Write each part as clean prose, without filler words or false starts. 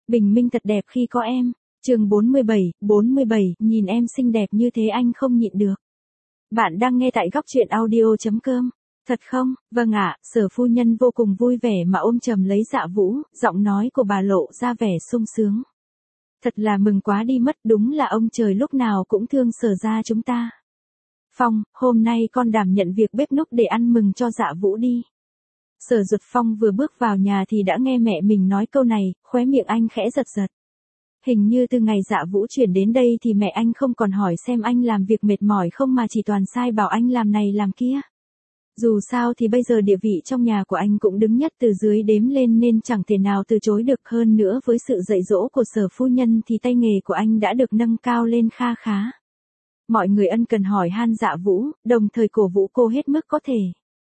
Bình minh thật đẹp khi có em. Chương 47, nhìn em xinh đẹp như thế anh không nhịn được. Bạn đang nghe tại góc truyện audio.com. Thật không? Vâng ạ, Sở phu nhân vô cùng vui vẻ mà ôm chầm lấy Dạ Vũ, giọng nói của bà lộ ra vẻ sung sướng. Thật là mừng quá đi mất, đúng là ông trời lúc nào cũng thương Sở gia chúng ta. Phong, hôm nay con đảm nhận việc bếp núc để ăn mừng cho Dạ Vũ đi. Sở Duật Phong vừa bước vào nhà thì đã nghe mẹ mình nói câu này, khóe miệng anh khẽ giật giật. Hình như từ ngày Dạ Vũ chuyển đến đây thì mẹ anh không còn hỏi xem anh làm việc mệt mỏi không mà chỉ toàn sai bảo anh làm này làm kia. Dù sao thì bây giờ địa vị trong nhà của anh cũng đứng nhất từ dưới đếm lên nên chẳng thể nào từ chối được, hơn nữa với sự dạy dỗ của Sở phu nhân thì tay nghề của anh đã được nâng cao lên kha khá. Mọi người ân cần hỏi han Dạ Vũ, đồng thời cổ vũ cô hết mức có thể.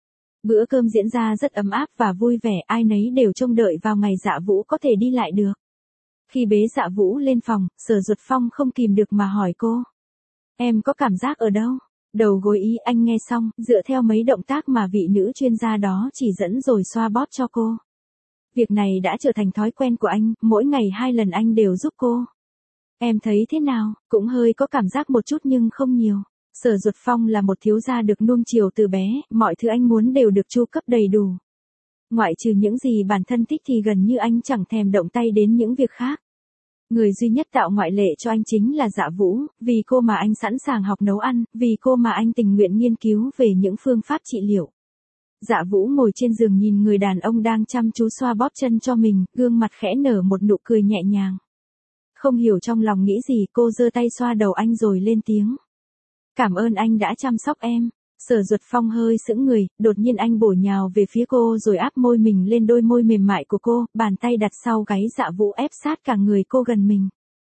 Bữa cơm diễn ra rất ấm áp và vui vẻ, ai nấy đều trông đợi vào ngày Dạ Vũ có thể đi lại được. Khi bế Dạ Vũ lên phòng, Sở Duật Phong không kìm được mà hỏi cô. Em có cảm giác ở đâu? Đầu gối ý. Anh nghe xong, dựa theo mấy động tác mà vị nữ chuyên gia đó chỉ dẫn rồi xoa bóp cho cô. Việc này đã trở thành thói quen của anh, mỗi ngày 2 lần anh đều giúp cô. Em thấy thế nào? Cũng hơi có cảm giác một chút nhưng không nhiều. Sở Duật Phong là một thiếu gia được nuông chiều từ bé, mọi thứ anh muốn đều được chu cấp đầy đủ. Ngoại trừ những gì bản thân thích thì gần như anh chẳng thèm động tay đến những việc khác. Người duy nhất tạo ngoại lệ cho anh chính là Dạ Vũ, vì cô mà anh sẵn sàng học nấu ăn, vì cô mà anh tình nguyện nghiên cứu về những phương pháp trị liệu. Dạ Vũ ngồi trên giường nhìn người đàn ông đang chăm chú xoa bóp chân cho mình, gương mặt khẽ nở một nụ cười nhẹ nhàng. Không hiểu trong lòng nghĩ gì, cô giơ tay xoa đầu anh rồi lên tiếng. Cảm ơn anh đã chăm sóc em. Sở Duật Phong hơi sững người, đột nhiên anh bổ nhào về phía cô rồi áp môi mình lên đôi môi mềm mại của cô, bàn tay đặt sau gáy Dạ Vũ ép sát cả người cô gần mình.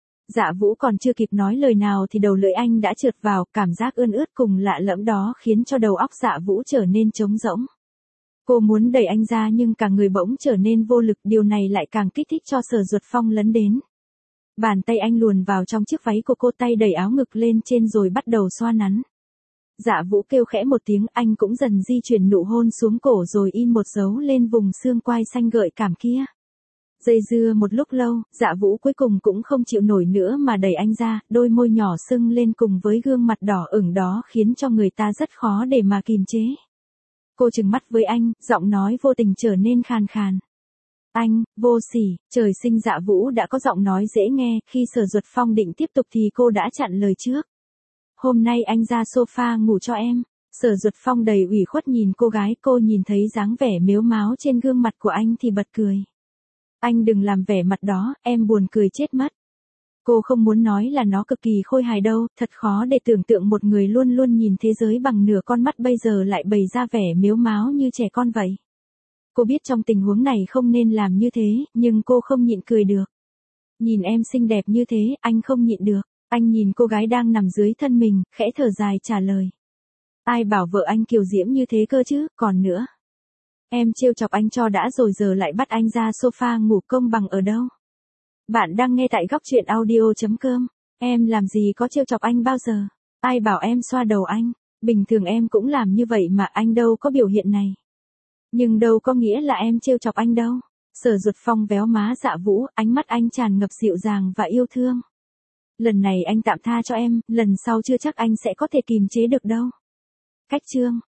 Dạ Vũ còn chưa kịp nói lời nào thì đầu lưỡi anh đã trượt vào, cảm giác ươn ướt cùng lạ lẫm đó khiến cho đầu óc Dạ Vũ trở nên trống rỗng. Cô muốn đẩy anh ra nhưng cả người bỗng trở nên vô lực, điều này lại càng kích thích cho Sở Duật Phong lấn đến. Bàn tay anh luồn vào trong chiếc váy của cô, tay đẩy áo ngực lên trên rồi bắt đầu xoa nắn. Dạ Vũ kêu khẽ một tiếng, anh cũng dần di chuyển nụ hôn xuống cổ rồi in một dấu lên vùng xương quai xanh gợi cảm kia. Dây dưa một lúc lâu, Dạ Vũ cuối cùng cũng không chịu nổi nữa mà đẩy anh ra, đôi môi nhỏ sưng lên cùng với gương mặt đỏ ửng đó khiến cho người ta rất khó để mà kìm chế. Cô trừng mắt với anh, giọng nói vô tình trở nên khàn khàn. Anh, vô sỉ, trời sinh Dạ Vũ đã có giọng nói dễ nghe, khi Sở Duật Phong định tiếp tục thì cô đã chặn lời trước. Hôm nay anh ra sofa ngủ cho em. Sở Duật Phong đầy ủy khuất nhìn cô gái, cô nhìn thấy dáng vẻ mếu máo trên gương mặt của anh thì bật cười. Anh đừng làm vẻ mặt đó, em buồn cười chết mất. Cô không muốn nói là nó cực kỳ khôi hài đâu, thật khó để tưởng tượng một người luôn luôn nhìn thế giới bằng nửa con mắt bây giờ lại bày ra vẻ mếu máo như trẻ con vậy. Cô biết trong tình huống này không nên làm như thế, nhưng cô không nhịn cười được. Nhìn em xinh đẹp như thế, anh không nhịn được. Anh nhìn cô gái đang nằm dưới thân mình, khẽ thở dài trả lời. Ai bảo vợ anh kiều diễm như thế cơ chứ, còn nữa. Em trêu chọc anh cho đã rồi giờ lại bắt anh ra sofa ngủ, công bằng ở đâu. Bạn đang nghe tại góc truyện audio.com. Em làm gì có trêu chọc anh bao giờ. Ai bảo em xoa đầu anh. Bình thường em cũng làm như vậy mà anh đâu có biểu hiện này. Nhưng đâu có nghĩa là em trêu chọc anh đâu. Sở Duật Phong véo má Dạ Vũ, ánh mắt anh tràn ngập dịu dàng và yêu thương. Lần này anh tạm tha cho em, lần sau chưa chắc anh sẽ có thể kìm chế được đâu. Cách chương